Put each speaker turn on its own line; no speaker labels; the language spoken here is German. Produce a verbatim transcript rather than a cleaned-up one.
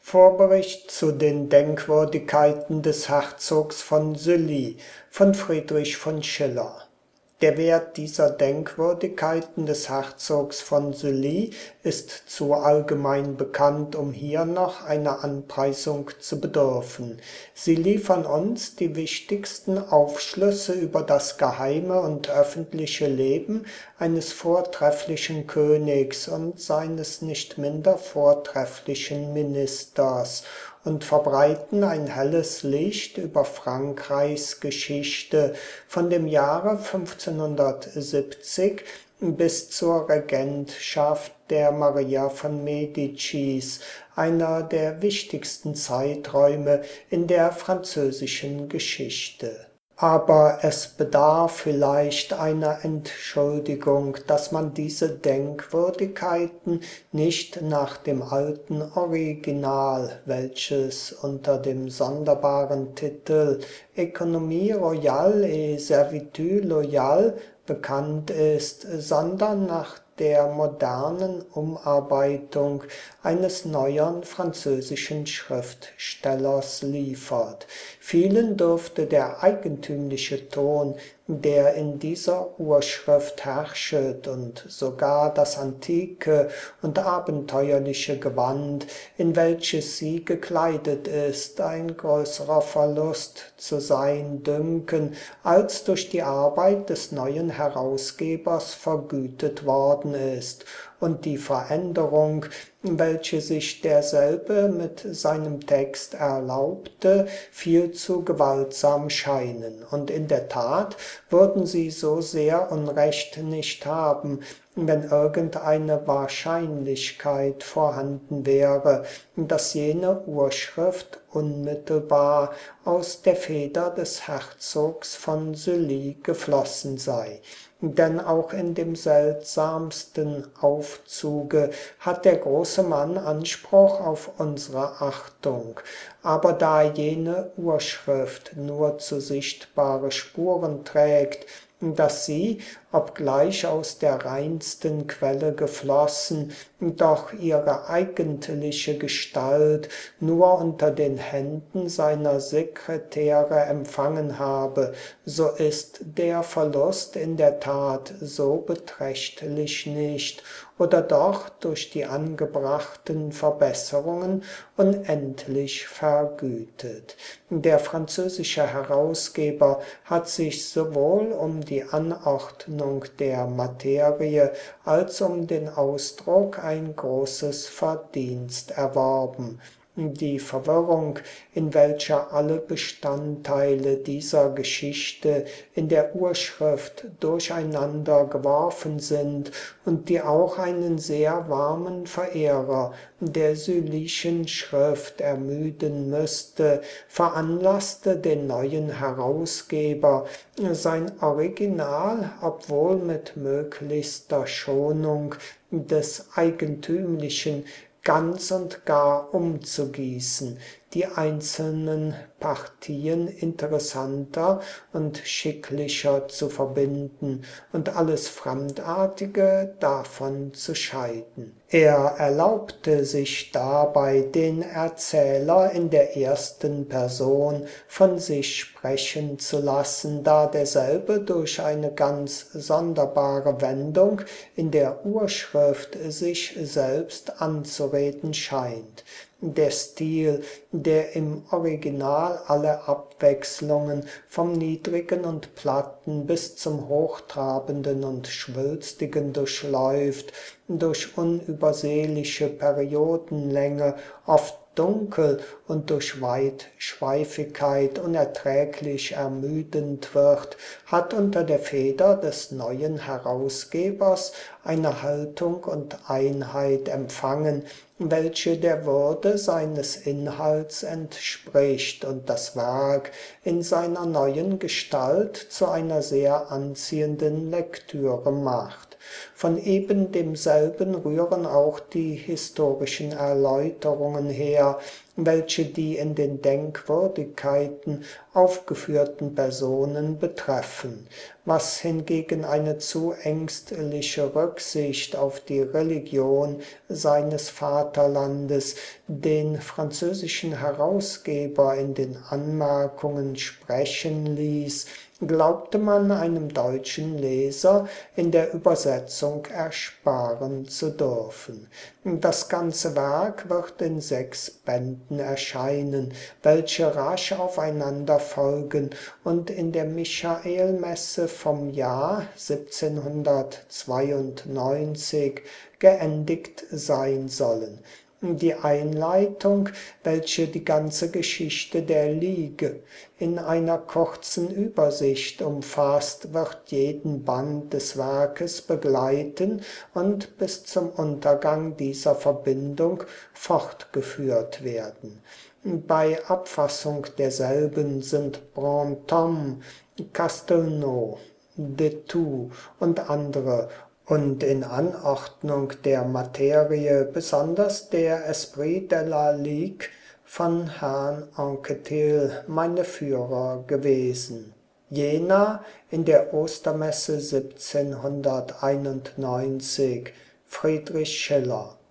Vorbericht zu den Denkwürdigkeiten des Herzogs von Sully von Friedrich von Schiller. Der Wert dieser Denkwürdigkeiten des Herzogs von Sully ist zu allgemein bekannt, um hier noch einer Anpreisung zu bedürfen. Sie liefern uns die wichtigsten Aufschlüsse über das geheime und öffentliche Leben eines vortrefflichen Königs und seines nicht minder vortrefflichen Ministers und verbreiten ein helles Licht über Frankreichs Geschichte von dem Jahre fünfzehnhundertsiebzig bis zur Regentschaft der Maria von Medicis, einer der wichtigsten Zeiträume in der französischen Geschichte. Aber es bedarf vielleicht einer Entschuldigung, dass man diese Denkwürdigkeiten nicht nach dem alten Original, welches unter dem sonderbaren Titel Economie royale et servitude loyale bekannt ist, sondern nach der modernen Umarbeitung eines neueren französischen Schriftstellers liefert. Vielen dürfte der eigentümliche Ton, der in dieser Urschrift herrschet, und sogar das antike und abenteuerliche Gewand, in welches sie gekleidet ist, ein größerer Verlust zu sein dünken, als durch die Arbeit des neuen Herausgebers vergütet worden ist, und die Veränderung, welche sich derselbe mit seinem Text erlaubte, viel zu gewaltsam scheinen. Und in der Tat würden sie so sehr Unrecht nicht haben, wenn irgendeine Wahrscheinlichkeit vorhanden wäre, dass jene Urschrift unmittelbar aus der Feder des Herzogs von Sully geflossen sei. Denn auch in dem seltsamsten Aufzuge hat der große Mann Anspruch auf unsere Achtung. Aber da jene Urschrift nur zu sichtbare Spuren trägt, dass sie, obgleich aus der reinsten Quelle geflossen, doch ihre eigentliche Gestalt nur unter den Händen seiner Sekretäre empfangen habe, so ist der Verlust in der Tat so beträchtlich nicht, oder doch durch die angebrachten Verbesserungen unendlich vergütet. Der französische Herausgeber hat sich sowohl um die Anordnung der Materie als um den Ausdruck ein großes Verdienst erworben. Die Verwirrung, in welcher alle Bestandteile dieser Geschichte in der Urschrift durcheinander geworfen sind und die auch einen sehr warmen Verehrer der Sullyschen Schrift ermüden müsste, veranlasste den neuen Herausgeber, sein Original, obwohl mit möglichster Schonung des Eigentümlichen, ganz und gar umzugießen, die einzelnen Partien interessanter und schicklicher zu verbinden und alles Fremdartige davon zu scheiden. Er erlaubte sich dabei, den Erzähler in der ersten Person von sich sprechen zu lassen, da derselbe durch eine ganz sonderbare Wendung in der Urschrift sich selbst anzureden scheint. Der Stil, der im Original alle Abwechslungen vom Niedrigen und Platten bis zum Hochtrabenden und Schwülstigen durchläuft, durch unübersehliche Periodenlänge, oft dunkel und durch Weitschweifigkeit unerträglich ermüdend wird, hat unter der Feder des neuen Herausgebers eine Haltung und Einheit empfangen, welche der Würde seines Inhalts entspricht und das Werk in seiner neuen Gestalt zu einer sehr anziehenden Lektüre macht. Von eben demselben rühren auch die historischen Erläuterungen her, welche die in den Denkwürdigkeiten aufgeführten Personen betreffen. Was hingegen eine zu ängstliche Rücksicht auf die Religion seines Vaterlandes den französischen Herausgeber in den Anmerkungen sprechen ließ, glaubte man einem deutschen Leser in der Übersetzung ersparen zu dürfen. Das ganze Werk wird in sechs Bänden erscheinen, welche rasch aufeinander folgen und in der Michaelmesse vom Jahr siebzehnhundertzweiundneunzig geendigt sein sollen. Die Einleitung, welche die ganze Geschichte der Liege in einer kurzen Übersicht umfasst, wird jeden Band des Werkes begleiten und bis zum Untergang dieser Verbindung fortgeführt werden. Bei Abfassung derselben sind Brantôme, Castelnau, de Thou und andere und in Anordnung der Materie besonders der Esprit de la Ligue von Herrn Anquetil meine Führer gewesen. Jena in der Ostermesse siebzehnhunderteinundneunzig, Friedrich Schiller.